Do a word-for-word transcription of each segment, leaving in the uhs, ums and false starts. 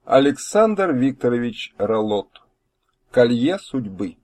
Александр Викторович Роллот. Колье судьбы.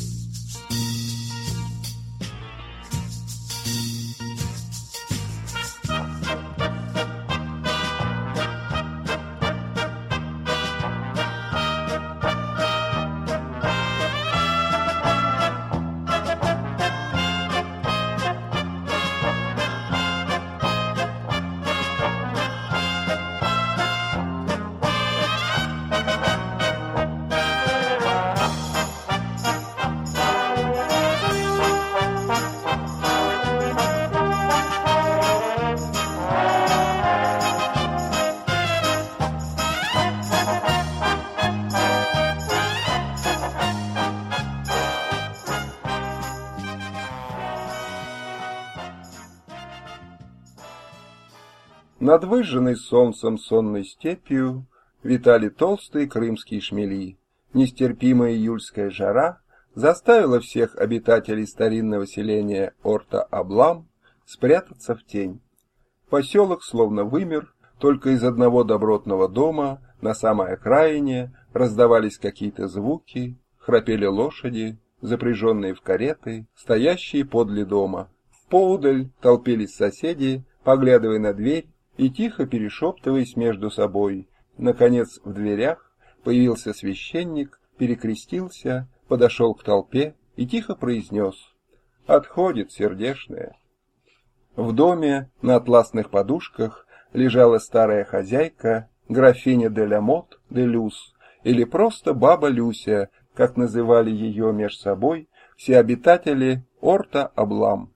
Над выжженной солнцем сонной степью витали толстые крымские шмели. Нестерпимая июльская жара заставила всех обитателей старинного селения Орта-Аблам спрятаться в тень. Поселок словно вымер, только из одного добротного дома на самой окраине раздавались какие-то звуки, храпели лошади, запряженные в кареты, стоящие подле дома. Поодаль толпились соседи, поглядывая на дверь и тихо перешептываясь между собой. Наконец в дверях появился священник, перекрестился, подошел к толпе и тихо произнес: «Отходит сердешная». В доме на атласных подушках лежала старая хозяйка, графиня де ля Мот де Люс, или просто баба Люся, как называли ее меж собой все обитатели Орта-Аблам.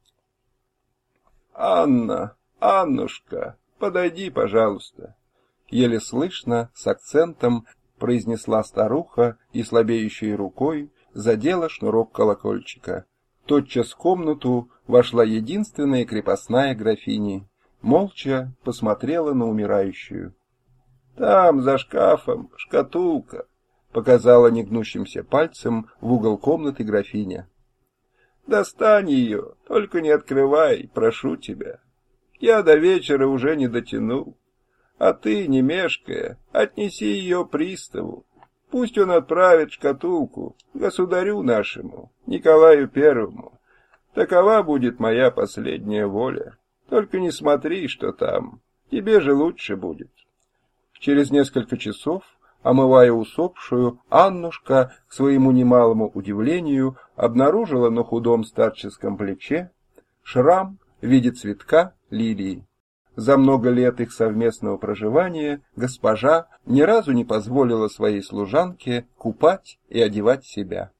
«Анна, Аннушка, подойди, пожалуйста», — еле слышно, с акцентом произнесла старуха и слабеющей рукой задела шнурок колокольчика. Тотчас в комнату вошла единственная крепостная графини, молча посмотрела на умирающую. «Там, за шкафом, шкатулка», — показала негнущимся пальцем в угол комнаты графиня. «Достань ее, только не открывай, прошу тебя. Я до вечера уже не дотяну, а ты, не мешкая, отнеси ее приставу. Пусть он отправит шкатулку государю нашему, Николаю Первому. Такова будет моя последняя воля. Только не смотри, что там, тебе же лучше будет». Через несколько часов, омывая усопшую, Аннушка, к своему немалому удивлению, обнаружила на худом старческом плече шрам в виде цветка лилии. За много лет их совместного проживания госпожа ни разу не позволила своей служанке купать и одевать себя.